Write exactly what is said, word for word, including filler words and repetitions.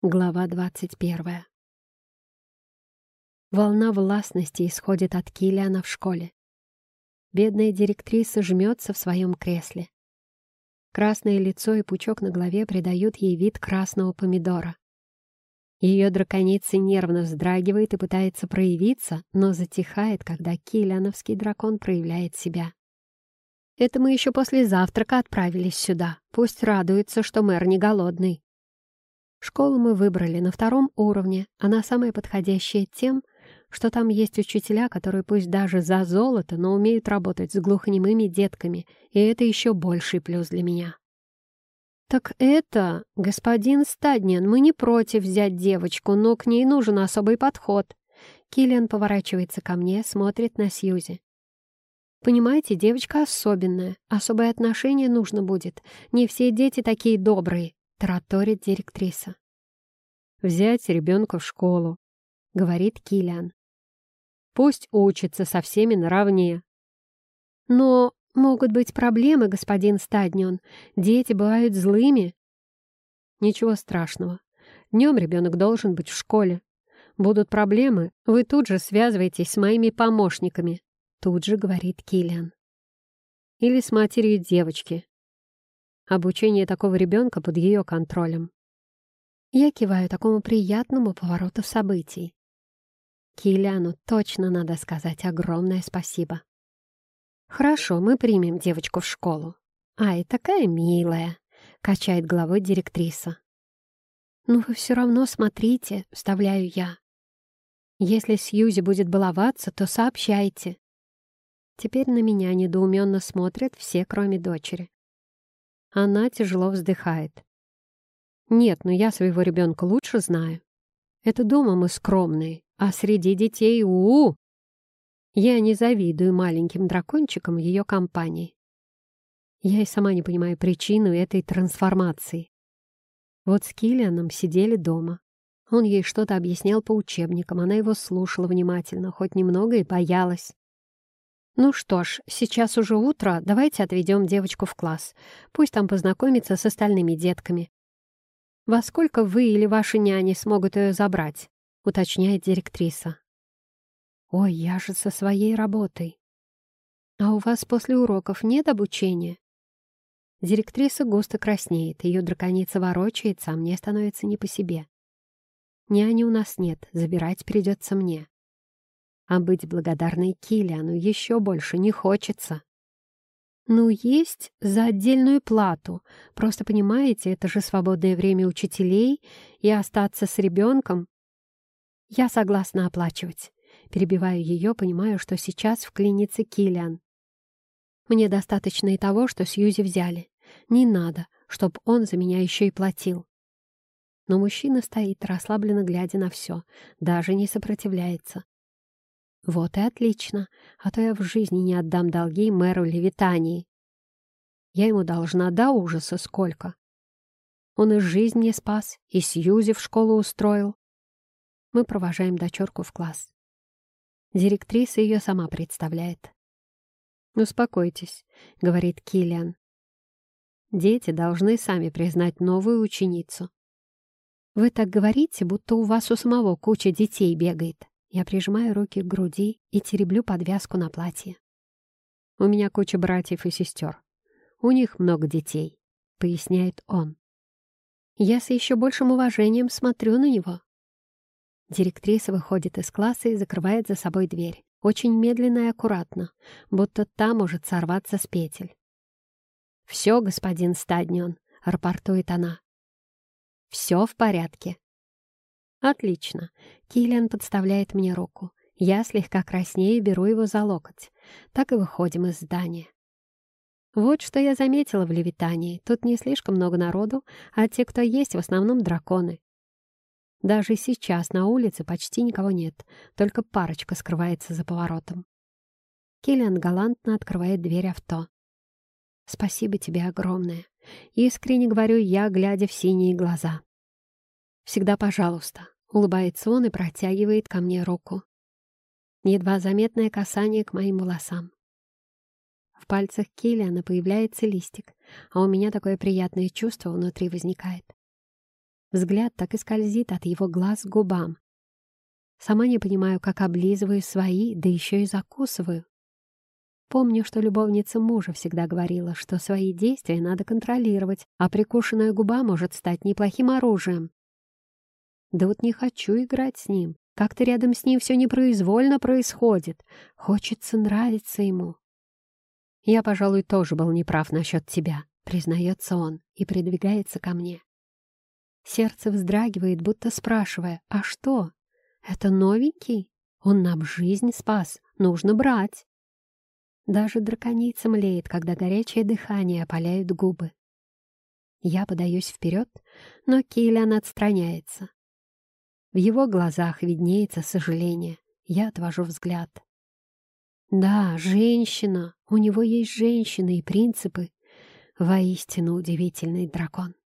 Глава двадцать первая. Волна властности исходит от Киллиана в школе. Бедная директриса жмется в своем кресле. Красное лицо и пучок на голове придают ей вид красного помидора. Ее драконица нервно вздрагивает и пытается проявиться, но затихает, когда киллиановский дракон проявляет себя. «Это мы еще после завтрака отправились сюда. Пусть радуется, что мэр не голодный». Школу мы выбрали на втором уровне. Она самая подходящая тем, что там есть учителя, которые пусть даже за золото, но умеют работать с глухонемыми детками, и это еще больший плюс для меня. «Так это, господин Стадниан, мы не против взять девочку, но к ней нужен особый подход». Киллиан поворачивается ко мне, смотрит на Сьюзи. «Понимаете, девочка особенная, особое отношение нужно будет. Не все дети такие добрые», — тараторит директриса. «Взять ребенка в школу», — говорит Киллиан. «Пусть учится со всеми наравне». «Но могут быть проблемы, господин Стаднион. Дети бывают злыми». «Ничего страшного. Днем ребенок должен быть в школе. Будут проблемы, вы тут же связываетесь с моими помощниками», — тут же говорит Киллиан. «Или с матерью девочки. Обучение такого ребенка под ее контролем». Я киваю такому приятному повороту событий. Киллиану точно надо сказать огромное спасибо. «Хорошо, мы примем девочку в школу». «Ай, такая милая», — качает головой директриса. «Ну вы все равно смотрите», — вставляю я. «Если Сьюзи будет баловаться, то сообщайте». Теперь на меня недоуменно смотрят все, кроме дочери. Она тяжело вздыхает. «Нет, но я своего ребенка лучше знаю. Это дома мы скромные, а среди детей у-у-у! Я не завидую маленьким дракончикам ее компании. Я и сама не понимаю причину этой трансформации. Вот с Киллианом сидели дома. Он ей что-то объяснял по учебникам, она его слушала внимательно, хоть немного и боялась. Ну что ж, сейчас уже утро, давайте отведем девочку в класс. Пусть там познакомится с остальными детками. «Во сколько вы или ваши няни смогут ее забрать?» — уточняет директриса. «Ой, я же со своей работой». «А у вас после уроков нет обучения?» Директриса густо краснеет, ее драконица ворочается, а мне становится не по себе. «Няни у нас нет, забирать придется мне». А быть благодарной Киллиану еще больше не хочется. «Ну, есть за отдельную плату. Просто, понимаете, это же свободное время учителей, и остаться с ребенком...» «Я согласна оплачивать». Перебиваю ее, понимаю, что сейчас вклинится Киллиан. «Мне достаточно и того, что Сьюзи взяли. Не надо, чтоб он за меня еще и платил». Но мужчина стоит, расслабленно глядя на все, даже не сопротивляется. Вот и отлично, а то я в жизни не отдам долги мэру Левитании. Я ему должна до ужаса сколько. Он и жизнь мне спас, и Сьюзи в школу устроил. Мы провожаем дочерку в класс. Директриса ее сама представляет. «Успокойтесь», — говорит Киллиан. «Дети должны сами признать новую ученицу». «Вы так говорите, будто у вас у самого куча детей бегает». Я прижимаю руки к груди и тереблю подвязку на платье. «У меня куча братьев и сестер. У них много детей», — поясняет он. Я с еще большим уважением смотрю на него. Директриса выходит из класса и закрывает за собой дверь. Очень медленно и аккуратно, будто та может сорваться с петель. «Все, господин Стаднион», — рапортует она. «Все в порядке». «Отлично». Киллиан подставляет мне руку. Я слегка краснею и беру его за локоть. Так и выходим из здания. Вот что я заметила в Левитании. Тут не слишком много народу, а те, кто есть, в основном драконы. Даже сейчас на улице почти никого нет, только парочка скрывается за поворотом. Киллиан галантно открывает дверь авто. «Спасибо тебе огромное», — искренне говорю я, глядя в синие глаза. «Всегда пожалуйста», — улыбается он и протягивает ко мне руку. Едва заметное касание к моим волосам. В пальцах Киллиана появляется листик, а у меня такое приятное чувство внутри возникает. Взгляд так и скользит от его глаз к губам. Сама не понимаю, как облизываю свои, да еще и закусываю. Помню, что любовница мужа всегда говорила, что свои действия надо контролировать, а прикушенная губа может стать неплохим оружием. Да вот не хочу играть с ним. Как-то рядом с ним все непроизвольно происходит. Хочется нравиться ему. Я, пожалуй, тоже был неправ насчет тебя, признается он и придвигается ко мне. Сердце вздрагивает, будто спрашивая, а что? Это новенький? Он нам жизнь спас, нужно брать. Даже драконица млеет, когда горячее дыхание опаляет губы. Я подаюсь вперед, но Киллиан отстраняется. В его глазах виднеется сожаление. Я отвожу взгляд. Да, женщина. У него есть женщины и принципы. Воистину удивительный дракон.